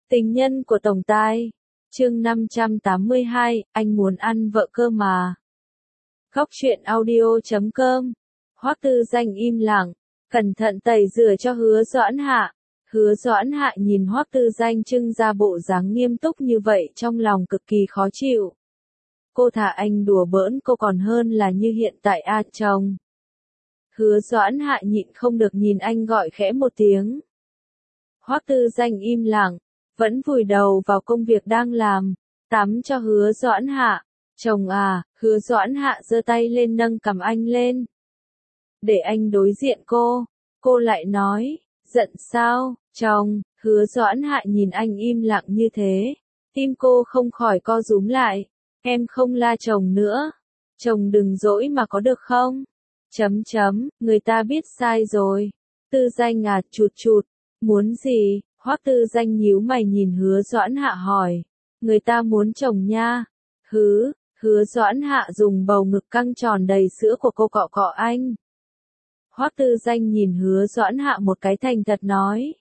Tình nhân của tổng tài. Chương 582, anh muốn ăn vợ cơ mà. Góc truyện audio.com. Hoắc Tư Danh im lặng, cẩn thận tẩy rửa cho Hứa Doãn Hạ. Hứa Doãn Hạ nhìn Hoắc Tư Danh trưng ra bộ dáng nghiêm túc như vậy trong lòng cực kỳ khó chịu. Cô thà anh đùa bỡn cô còn hơn là như hiện tại chồng. Hứa Doãn Hạ nhịn không được nhìn anh gọi khẽ một tiếng. Hoắc Tư Danh im lặng, vẫn vùi đầu vào công việc đang làm, tắm cho Hứa Doãn Hạ. Chồng à, Hứa Doãn Hạ giơ tay lên nâng cằm anh lên. Để anh đối diện cô lại nói, giận sao, chồng. Hứa Doãn Hạ nhìn anh im lặng như thế, tim cô không khỏi co rúm lại. Em không la chồng nữa, chồng đừng dỗi mà có được không? Người ta biết sai rồi. Tư Danh à, chụt, muốn gì? Hoắc Tư Danh nhíu mày nhìn Hứa Doãn Hạ hỏi. Người ta muốn chồng nha. Hứa Doãn Hạ dùng bầu ngực căng tròn đầy sữa của cô cọ cọ anh. Hoắc Tư Danh nhìn Hứa Doãn Hạ một cái thành thật nói.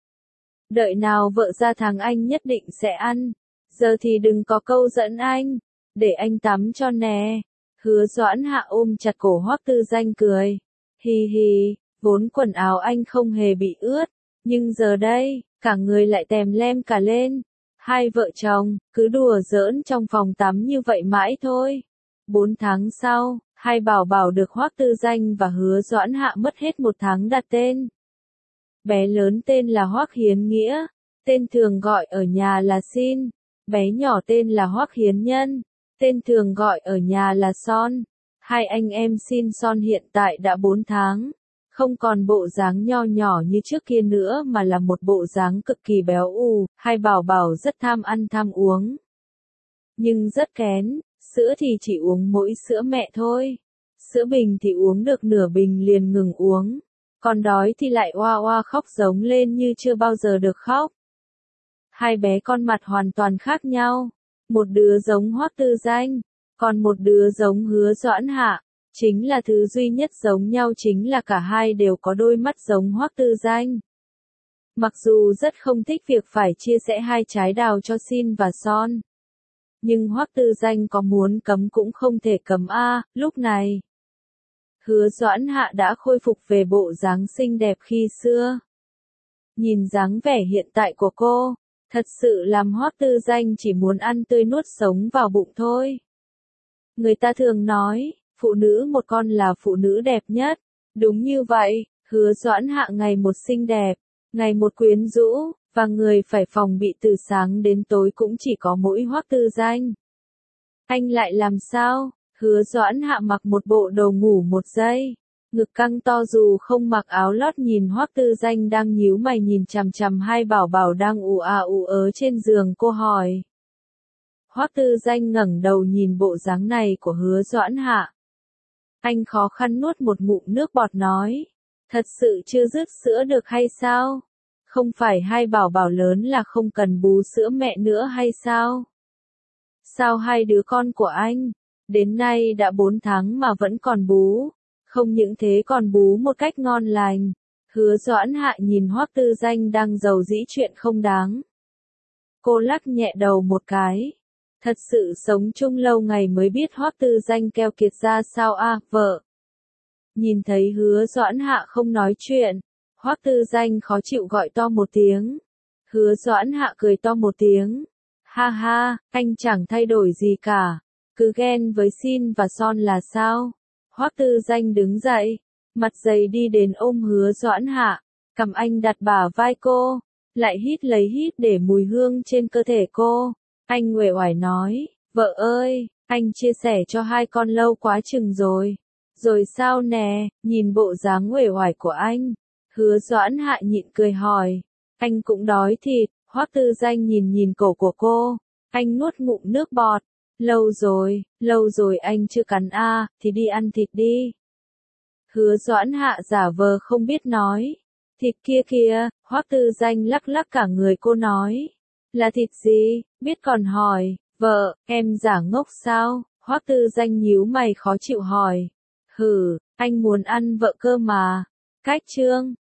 Đợi nào vợ ra tháng anh nhất định sẽ ăn. Giờ thì đừng có câu dẫn anh. Để anh tắm cho nè. Hứa Doãn Hạ ôm chặt cổ Hoắc Tư Danh cười. Hi hi, vốn quần áo anh không hề bị ướt. Nhưng giờ đây, cả người lại tèm lem cả lên. Hai vợ chồng, cứ đùa giỡn trong phòng tắm như vậy mãi thôi. 4 tháng sau, hai bảo bảo được Hoắc Tư Danh và Hứa Doãn Hạ mất hết 1 tháng đặt tên. Bé lớn tên là Hoắc Hiến Nghĩa, tên thường gọi ở nhà là Xin. Bé nhỏ tên là Hoắc Hiến Nhân, tên thường gọi ở nhà là Son. Hai anh em Xin Son hiện tại đã 4 tháng. Không còn bộ dáng nho nhỏ như trước kia nữa mà là một bộ dáng cực kỳ béo ù, hai bảo bảo rất tham ăn tham uống. Nhưng rất kén, sữa thì chỉ uống mỗi sữa mẹ thôi. Sữa bình thì uống được nửa bình liền ngừng uống. Còn đói thì lại oa oa khóc giống lên như chưa bao giờ được khóc. Hai bé con mặt hoàn toàn khác nhau. Một đứa giống Hoắc Tư Danh, còn một đứa giống Hứa Doãn Hạ. Chính là thứ duy nhất giống nhau chính là cả hai đều có đôi mắt giống Hoắc Tư Danh. Mặc dù rất không thích việc phải chia sẻ hai trái đào cho Xin và Son. Nhưng Hoắc Tư Danh có muốn cấm cũng không thể cấm lúc này. Hứa Doãn Hạ đã khôi phục về bộ dáng xinh đẹp khi xưa. Nhìn dáng vẻ hiện tại của cô, thật sự làm Hoắc Tư Danh chỉ muốn ăn tươi nuốt sống vào bụng thôi. Người ta thường nói, phụ nữ một con là phụ nữ đẹp nhất. Đúng như vậy, Hứa Doãn Hạ ngày một xinh đẹp, ngày một quyến rũ, và người phải phòng bị từ sáng đến tối cũng chỉ có mỗi Hoắc Tư Danh. Anh lại làm sao? Hứa Doãn Hạ mặc một bộ đồ ngủ 1 giây, ngực căng to dù không mặc áo lót nhìn Hoắc Tư Danh đang nhíu mày nhìn chằm chằm hai bảo bảo đang ù ớ trên giường cô hỏi. Hoắc Tư Danh ngẩng đầu nhìn bộ dáng này của Hứa Doãn Hạ. Anh khó khăn nuốt một ngụm nước bọt nói. Thật sự chưa dứt sữa được hay sao? Không phải hai bảo bảo lớn là không cần bú sữa mẹ nữa hay sao? Sao hai đứa con của anh, đến nay đã 4 tháng mà vẫn còn bú? Không những thế còn bú một cách ngon lành. Hứa Doãn Hạ nhìn Hoắc Tư Danh đang giàu dĩ chuyện không đáng. Cô lắc nhẹ đầu một cái. Thật sự sống chung lâu ngày mới biết Hoắc Tư Danh keo kiệt ra sao vợ. Nhìn thấy Hứa Doãn Hạ không nói chuyện, Hoắc Tư Danh khó chịu gọi to một tiếng. Hứa Doãn Hạ cười to một tiếng. Ha ha, anh chẳng thay đổi gì cả. Cứ ghen với Xin và Son là sao? Hoắc Tư Danh đứng dậy, mặt dày đi đến ôm Hứa Doãn Hạ, cầm anh đặt bả vai cô, lại hít để mùi hương trên cơ thể cô. Anh uể oải nói, vợ ơi, anh chia sẻ cho hai con lâu quá chừng rồi. Rồi sao nè, nhìn bộ dáng uể oải của anh. Hứa Doãn Hạ nhịn cười hỏi, anh cũng đói thịt. Hoắc Tư Danh nhìn cổ của cô, anh nuốt ngụm nước bọt. Lâu rồi anh chưa cắn thì đi ăn thịt đi. Hứa Doãn Hạ giả vờ không biết nói. Thịt kia kìa, Hoắc Tư Danh lắc cả người cô nói. Là thịt gì, biết còn hỏi, vợ, em giả ngốc sao? Hoắc Tư Danh nhíu mày khó chịu hỏi. Anh muốn ăn vợ cơ mà. Cách chương